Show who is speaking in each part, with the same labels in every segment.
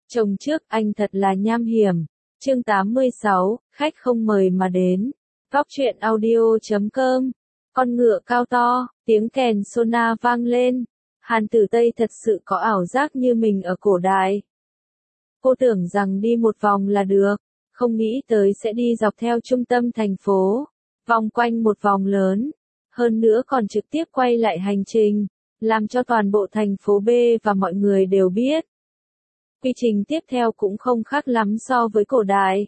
Speaker 1: Chồng trước anh thật là nham hiểm. Chương 86, khách không mời mà đến. Góc truyện audio.com. Con ngựa cao to, tiếng kèn sona vang lên. Hàn Tử Tây thật sự có ảo giác như mình ở cổ đại. Cô tưởng rằng đi một vòng là được, không nghĩ tới sẽ đi dọc theo trung tâm thành phố, vòng quanh một vòng lớn, hơn nữa còn trực tiếp quay lại hành trình, làm cho toàn bộ thành phố B và mọi người đều biết. Quy trình tiếp theo cũng không khác lắm so với cổ đại.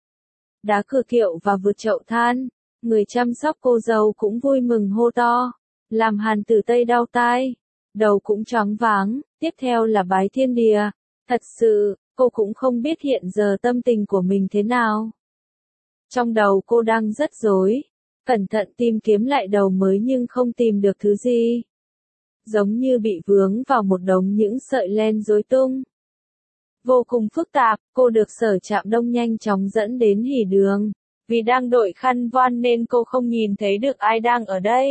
Speaker 1: Đá cửa kiệu và vượt chậu than, người chăm sóc cô dâu cũng vui mừng hô to, làm Hàn Tử Tây đau tai, đầu cũng choáng váng, tiếp theo là bái thiên địa. Thật sự, cô cũng không biết hiện giờ tâm tình của mình thế nào. Trong đầu cô đang rất rối, cẩn thận tìm kiếm lại đầu mới nhưng không tìm được thứ gì. Giống như bị vướng vào một đống những sợi len rối tung. Vô cùng phức tạp, cô được Sở Trạm Đông nhanh chóng dẫn đến hỉ đường. Vì đang đội khăn voan nên cô không nhìn thấy được ai đang ở đây.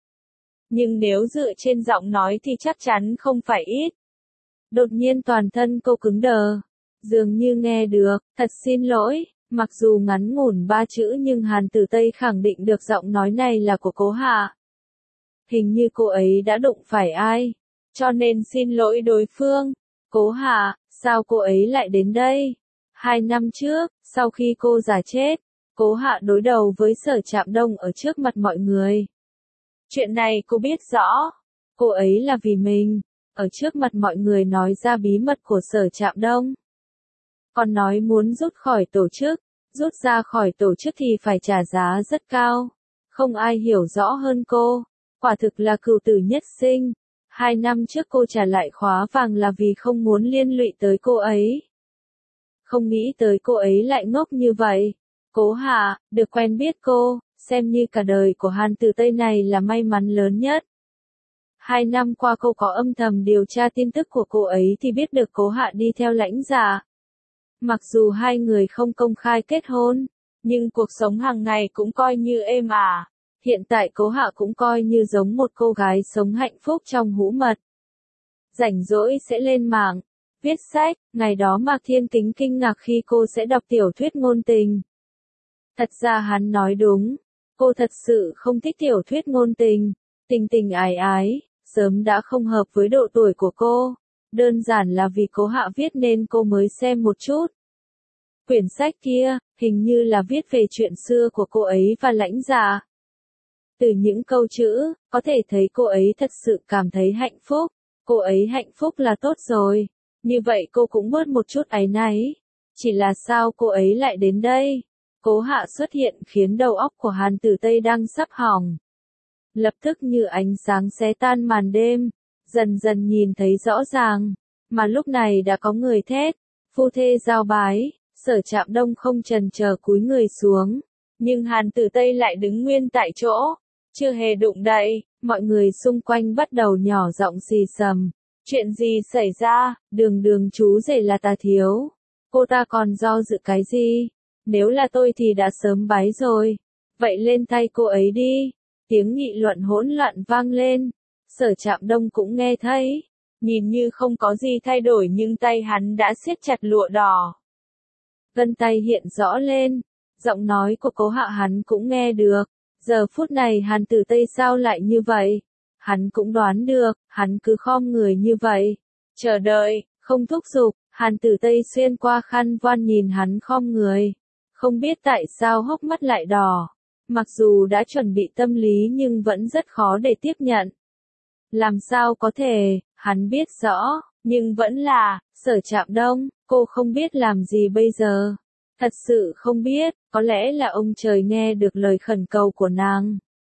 Speaker 1: Nhưng nếu dựa trên giọng nói thì chắc chắn không phải ít. Đột nhiên toàn thân cô cứng đờ. Dường như nghe được, thật xin lỗi, mặc dù ngắn ngủn 3 chữ nhưng Hàn Tử Tây khẳng định được giọng nói này là của Cố Hạ. Hình như cô ấy đã đụng phải ai, cho nên xin lỗi đối phương. Cố Hạ, sao cô ấy lại đến đây? 2 năm trước, sau khi cô già chết, Cố Hạ đối đầu với Sở Trạm Đông ở trước mặt mọi người. Chuyện này cô biết rõ, cô ấy là vì mình, ở trước mặt mọi người nói ra bí mật của Sở Trạm Đông. Còn nói muốn rút khỏi tổ chức, rút ra khỏi tổ chức thì phải trả giá rất cao. Không ai hiểu rõ hơn cô, quả thực là cừu tử nhất sinh. 2 năm trước cô trả lại khóa vàng là vì không muốn liên lụy tới cô ấy. Không nghĩ tới cô ấy lại ngốc như vậy. Cố Hạ, được quen biết cô, xem như cả đời của Hàn Tử Tây này là may mắn lớn nhất. 2 năm qua cô có âm thầm điều tra tin tức của cô ấy thì biết được Cố Hạ đi theo Lãnh Dạ. Mặc dù hai người không công khai kết hôn, nhưng cuộc sống hàng ngày cũng coi như êm ả. Hiện tại Cố Hạ cũng coi như giống một cô gái sống hạnh phúc trong hũ mật. Rảnh rỗi sẽ lên mạng, viết sách, ngày đó Mạc Thiên Kính kinh ngạc khi cô sẽ đọc tiểu thuyết ngôn tình. Thật ra hắn nói đúng, cô thật sự không thích tiểu thuyết ngôn tình, tình tình ái ái, sớm đã không hợp với độ tuổi của cô. Đơn giản là vì Cố Hạ viết nên cô mới xem một chút. Quyển sách kia, hình như là viết về chuyện xưa của cô ấy và Lãnh Dạ. Từ những câu chữ, có thể thấy cô ấy thật sự cảm thấy hạnh phúc. Cô ấy hạnh phúc là tốt rồi. Như vậy cô cũng bớt một chút áy náy. Chỉ là sao cô ấy lại đến đây? Cố Hạ xuất hiện khiến đầu óc của Hàn Tử Tây đang sắp hỏng. Lập tức như ánh sáng xé tan màn đêm, dần dần nhìn thấy rõ ràng. Mà lúc này đã có người thét, phu thê giao bái, Sở Trạm Đông không chần chờ cúi người xuống. Nhưng Hàn Tử Tây lại đứng nguyên tại chỗ, chưa hề đụng đậy, mọi người xung quanh bắt đầu nhỏ giọng xì xầm. Chuyện gì xảy ra, đường chú rể là Tà Thiếu. Cô ta còn do dự cái gì? Nếu là tôi thì đã sớm bái rồi. Vậy lên tay cô ấy đi. Tiếng nghị luận hỗn loạn vang lên. Sở Trạm Đông cũng nghe thấy. Nhìn như không có gì thay đổi nhưng tay hắn đã siết chặt lụa đỏ. Vân tay hiện rõ lên. Giọng nói của Cố Hạ hắn cũng nghe được. Giờ phút này Hàn Tử Tây sao lại như vậy? Hắn cũng đoán được, hắn cứ khom người như vậy. Chờ đợi, không thúc giục, Hàn Tử Tây xuyên qua khăn voan nhìn hắn khom người. Không biết tại sao hốc mắt lại đỏ. Mặc dù đã chuẩn bị tâm lý nhưng vẫn rất khó để tiếp nhận. Làm sao có thể, hắn biết rõ, nhưng vẫn là, Sở Trạm Đông, cô không biết làm gì bây giờ. Thật sự không biết, có lẽ là ông trời nghe được lời khẩn cầu của nàng.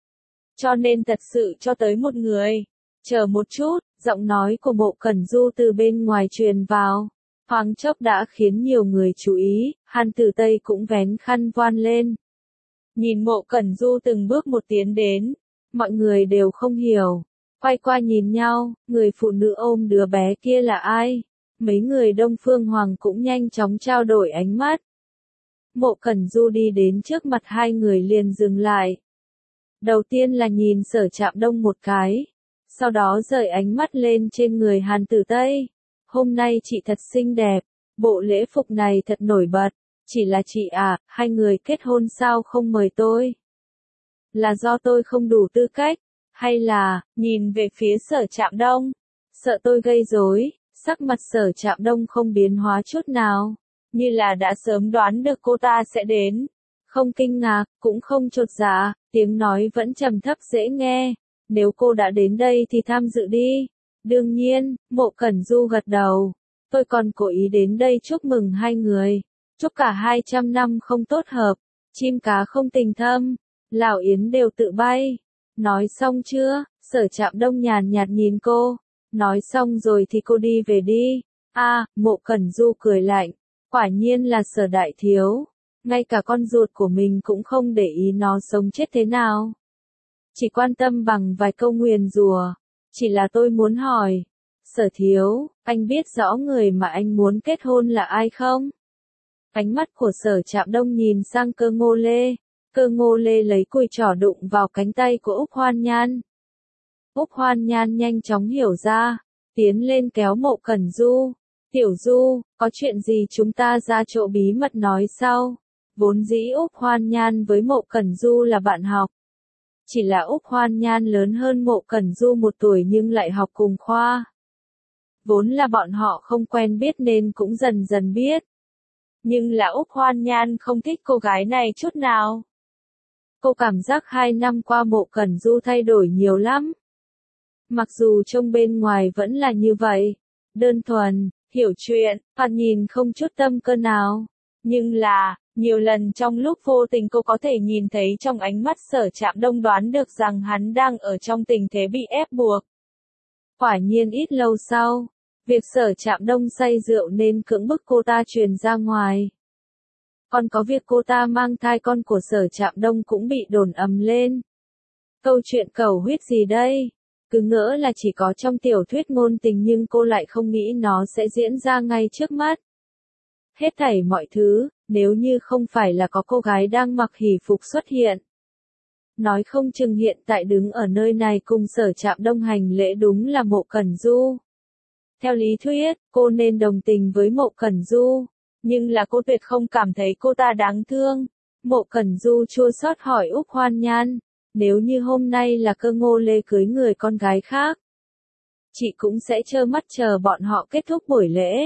Speaker 1: Cho nên thật sự cho tới một người. Chờ một chút, giọng nói của Mộ Cẩn Du từ bên ngoài truyền vào. Thoáng chốc đã khiến nhiều người chú ý, Hàn Tử Tây cũng vén khăn voan lên. Nhìn Mộ Cẩn Du từng bước một tiến đến. Mọi người đều không hiểu. Quay qua nhìn nhau, người phụ nữ ôm đứa bé kia là ai? Mấy người Đông Phương Hoàng cũng nhanh chóng trao đổi ánh mắt. Mộ Cẩn Du đi đến trước mặt hai người liền dừng lại. Đầu tiên là nhìn Sở Trạm Đông một cái. Sau đó rời ánh mắt lên trên người Hàn Tử Tây. Hôm nay chị thật xinh đẹp. bộ lễ phục này thật nổi bật. Chỉ là chị à, hai người kết hôn sao không mời tôi? Là do tôi không đủ tư cách, hay là, nhìn về phía Sở Trạm Đông, sợ tôi gây rối, sắc mặt Sở Trạm Đông không biến hóa chút nào, như là đã sớm đoán được cô ta sẽ đến. Không kinh ngạc, cũng không chột dạ, tiếng nói vẫn trầm thấp dễ nghe. Nếu cô đã đến đây thì tham dự đi. Đương nhiên, Mộ Cẩn Du gật đầu. Tôi còn cố ý đến đây chúc mừng hai người. Chúc cả 200 năm không tốt hợp. Chim cá không tình thâm. Lào yến đều tự bay. Nói xong chưa? Sở Trạm Đông nhàn nhạt nhìn cô. Nói xong rồi thì cô đi về đi. Mộ Cẩn Du cười lạnh. Quả nhiên là Sở đại thiếu. Ngay cả con ruột của mình cũng không để ý nó sống chết thế nào. Chỉ quan tâm bằng vài câu nguyền rủa. Chỉ là tôi muốn hỏi. Sở thiếu, anh biết rõ người mà anh muốn kết hôn là ai không? Ánh mắt của Sở Trạm Đông nhìn sang Cơ Ngô Lê. Cơ Ngô Lê lấy cùi trỏ đụng vào cánh tay của Úc Hoan Nhan. Úc Hoan Nhan nhanh chóng hiểu ra. Tiến lên kéo Mộ Cẩn Du. Tiểu Du, có chuyện gì chúng ta ra chỗ bí mật nói sau. Vốn dĩ Úc Hoan Nhan với Mộ Cẩn Du là bạn học. Chỉ là Úc Hoan Nhan lớn hơn Mộ Cẩn Du 1 tuổi nhưng lại học cùng khoa. Vốn là bọn họ không quen biết nên cũng dần dần biết. Nhưng là Úc Hoan Nhan không thích cô gái này chút nào. Cô cảm giác 2 năm qua Mộ Cẩn Du thay đổi nhiều lắm. Mặc dù trông bên ngoài vẫn là như vậy. Đơn thuần, hiểu chuyện, và nhìn không chút tâm cơ nào. Nhưng là, nhiều lần trong lúc vô tình cô có thể nhìn thấy trong ánh mắt Sở Trạm Đông đoán được rằng hắn đang ở trong tình thế bị ép buộc. Quả nhiên ít lâu sau, việc Sở Trạm Đông say rượu nên cưỡng bức cô ta truyền ra ngoài. Còn có việc cô ta mang thai con của Sở Trạm Đông cũng bị đồn ầm lên. Câu chuyện cầu huyết gì đây? Cứ ngỡ là chỉ có trong tiểu thuyết ngôn tình nhưng cô lại không nghĩ nó sẽ diễn ra ngay trước mắt. Hết thảy mọi thứ, nếu như không phải là có cô gái đang mặc hỷ phục xuất hiện. Nói không chừng hiện tại đứng ở nơi này cùng Sở Trạm Đông hành lễ đúng là Mộ Cẩn Du. Theo lý thuyết, cô nên đồng tình với Mộ Cẩn Du, nhưng là cô tuyệt không cảm thấy cô ta đáng thương. Mộ Cẩn Du chua xót hỏi Úc Hoan Nhan, nếu như hôm nay là Cơ Ngô Lê cưới người con gái khác, chị cũng sẽ trơ mắt chờ bọn họ kết thúc buổi lễ.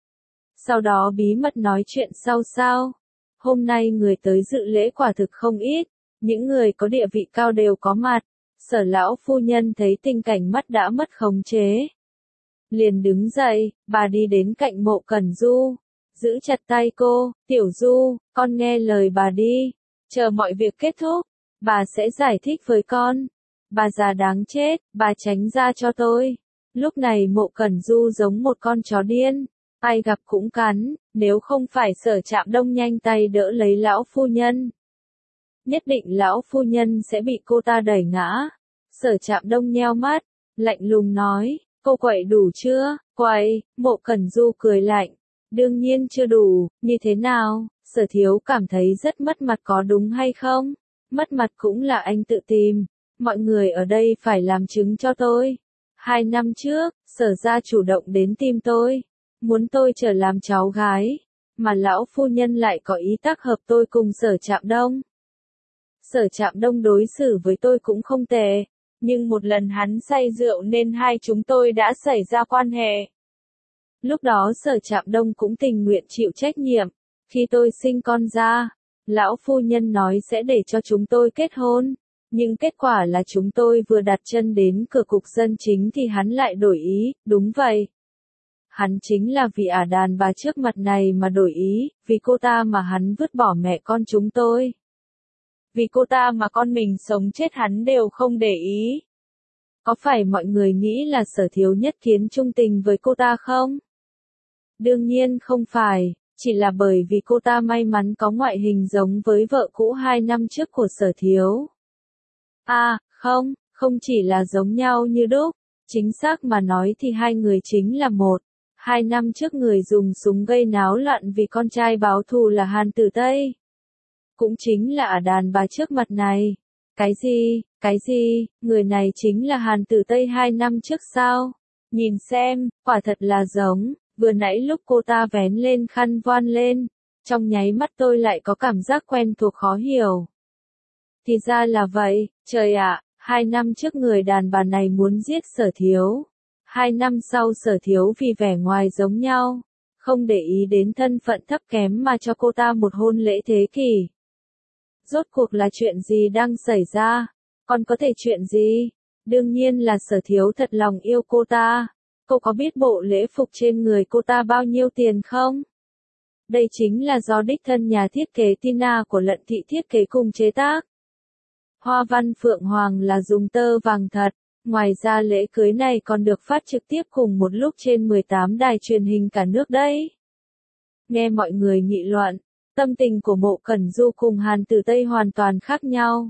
Speaker 1: Sau đó bí mật nói chuyện sau sao. Hôm nay người tới dự lễ quả thực không ít, những người có địa vị cao đều có mặt. Sở lão phu nhân thấy tình cảnh mắt đã mất khống chế. Liền đứng dậy, bà đi đến cạnh Mộ Cẩn Du, giữ chặt tay cô, Tiểu Du, con nghe lời bà đi, chờ mọi việc kết thúc, bà sẽ giải thích với con. Bà già đáng chết, bà tránh ra cho tôi. Lúc này Mộ Cẩn Du giống một con chó điên. Ai gặp cũng cắn, nếu không phải Sở Trạm Đông nhanh tay đỡ lấy lão phu nhân. Nhất định lão phu nhân sẽ bị cô ta đẩy ngã. Sở Trạm Đông nheo mắt, lạnh lùng nói, cô quậy đủ chưa? Quậy, Mộ Cẩn Du cười lạnh. Đương nhiên chưa đủ, như thế nào? Sở thiếu cảm thấy rất mất mặt có đúng hay không? Mất mặt cũng là anh tự tìm. Mọi người ở đây phải làm chứng cho tôi. 2 năm trước, Sở gia chủ động đến tìm tôi. Muốn tôi trở làm cháu gái, mà lão phu nhân lại có ý tác hợp tôi cùng Sở Trạm Đông. Sở Trạm Đông đối xử với tôi cũng không tệ, nhưng một lần hắn say rượu nên hai chúng tôi đã xảy ra quan hệ. Lúc đó Sở Trạm Đông cũng tình nguyện chịu trách nhiệm. Khi tôi sinh con ra, lão phu nhân nói sẽ để cho chúng tôi kết hôn, nhưng kết quả là chúng tôi vừa đặt chân đến cửa cục dân chính thì hắn lại đổi ý. Đúng vậy. Hắn chính là vì đàn bà trước mặt này mà đổi ý, vì cô ta mà hắn vứt bỏ mẹ con chúng tôi. Vì cô ta mà con mình sống chết hắn đều không để ý. Có phải mọi người nghĩ là Sở thiếu nhất kiến trung tình với cô ta không? Đương nhiên không phải, chỉ là bởi vì cô ta may mắn có ngoại hình giống với vợ cũ 2 năm trước của Sở thiếu. Không, không chỉ là giống nhau như đúc, chính xác mà nói thì hai người chính là một. 2 năm trước người dùng súng gây náo loạn vì con trai báo thù là Hàn Tử Tây. Cũng chính là đàn bà trước mặt này. Cái gì, người này chính là Hàn Tử Tây 2 năm trước sao? Nhìn xem, quả thật là giống, Vừa nãy lúc cô ta vén lên khăn voan lên, trong nháy mắt tôi lại có cảm giác quen thuộc khó hiểu. Thì ra là vậy, trời ạ, 2 năm trước người đàn bà này muốn giết Sở Thiếu. 2 năm sau Sở Thiếu vì vẻ ngoài giống nhau, không để ý đến thân phận thấp kém mà cho cô ta một hôn lễ thế kỷ. Rốt cuộc là chuyện gì đang xảy ra? Còn có thể chuyện gì? Đương nhiên là Sở Thiếu thật lòng yêu cô ta. Cô có biết bộ lễ phục trên người cô ta bao nhiêu tiền không? Đây chính là do đích thân nhà thiết kế Tina của Lận Thị thiết kế cùng chế tác. Hoa văn phượng hoàng là dùng tơ vàng thật. Ngoài ra lễ cưới này còn được phát trực tiếp cùng một lúc trên 18 đài truyền hình cả nước đấy. Nghe mọi người nghị luận, tâm tình của Mộ Cẩn Du cùng Hàn Tử Tây hoàn toàn khác nhau.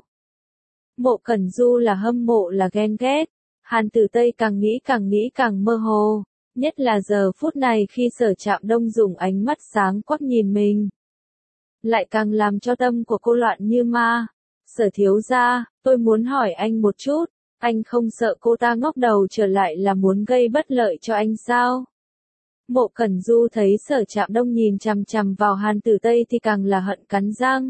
Speaker 1: Mộ Cẩn Du là hâm mộ là ghen ghét, Hàn Tử Tây càng nghĩ càng mơ hồ, nhất là giờ phút này khi Sở Trạm Đông dùng ánh mắt sáng quắc nhìn mình. Lại càng làm cho tâm của cô loạn như ma. Sở thiếu gia, tôi muốn hỏi anh một chút, anh không sợ cô ta ngóc đầu trở lại là muốn gây bất lợi cho anh sao? Mộ Cẩn Du thấy Sở Trạm Đông nhìn chằm chằm vào Hàn Tử Tây thì càng là hận cắn răng.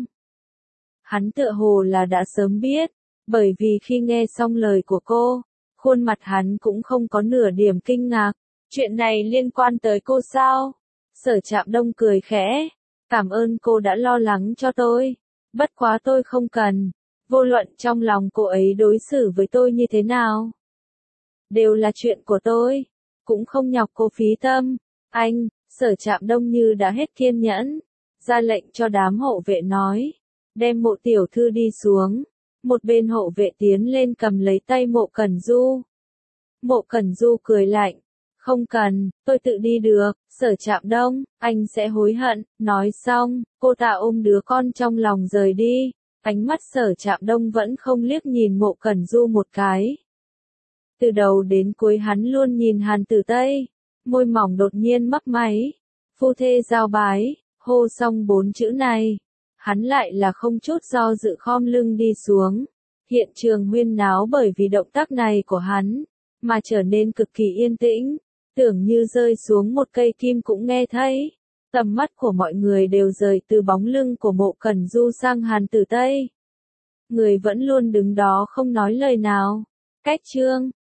Speaker 1: Hắn tựa hồ là đã sớm biết, bởi vì khi nghe xong lời của cô, khuôn mặt hắn cũng không có nửa điểm kinh ngạc. Chuyện này liên quan tới cô sao? Sở Trạm Đông cười khẽ. Cảm ơn cô đã lo lắng cho tôi. Bất quá tôi không cần. Vô luận trong lòng cô ấy đối xử với tôi như thế nào. Đều là chuyện của tôi. Cũng không nhọc cô phí tâm. Anh, Sở Trạm Đông như đã hết kiên nhẫn. Ra lệnh cho đám hộ vệ nói. Đem Mộ tiểu thư đi xuống. Một bên hộ vệ tiến lên cầm lấy tay Mộ Cẩn Du. Mộ Cẩn Du cười lạnh. Không cần, tôi tự đi được, Sở Trạm Đông, anh sẽ hối hận. Nói xong, cô ta ôm đứa con trong lòng rời đi. Ánh mắt Sở Trạm Đông vẫn không liếc nhìn Mộ Cẩn Du một cái. Từ đầu đến cuối hắn luôn nhìn Hàn Tử Tây. Môi mỏng đột nhiên mấp máy. Phu thê giao bái, hô xong 4 chữ này. Hắn lại là không chút do dự khom lưng đi xuống. Hiện trường huyên náo bởi vì động tác này của hắn, mà trở nên cực kỳ yên tĩnh. Tưởng như rơi xuống một cây kim cũng nghe thấy. Tầm mắt của mọi người đều rời từ bóng lưng của Mộ Cẩn Du sang Hàn Tử Tây. Người vẫn luôn đứng đó không nói lời nào. Cách chương